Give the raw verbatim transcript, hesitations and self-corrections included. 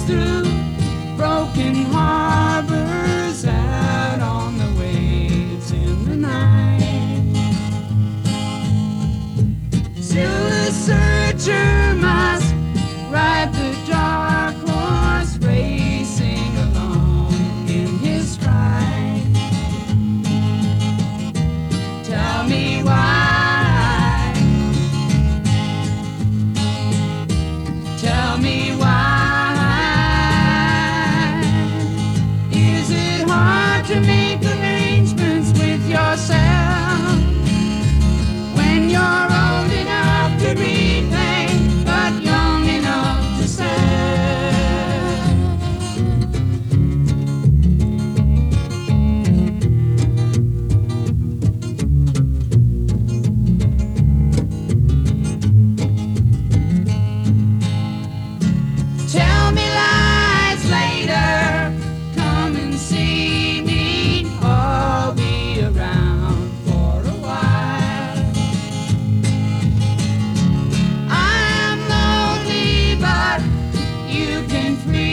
through broken harbors out on the waves in the night. Still the searcher must ride the dark horse, racing along in his stride. Tell me why, tell me why, is it hard to make arrangements with yourself when you're old enough to repay but young enough to sell? Tell me lies later, come and see me, I'll be around for a while. I am lonely, but you can free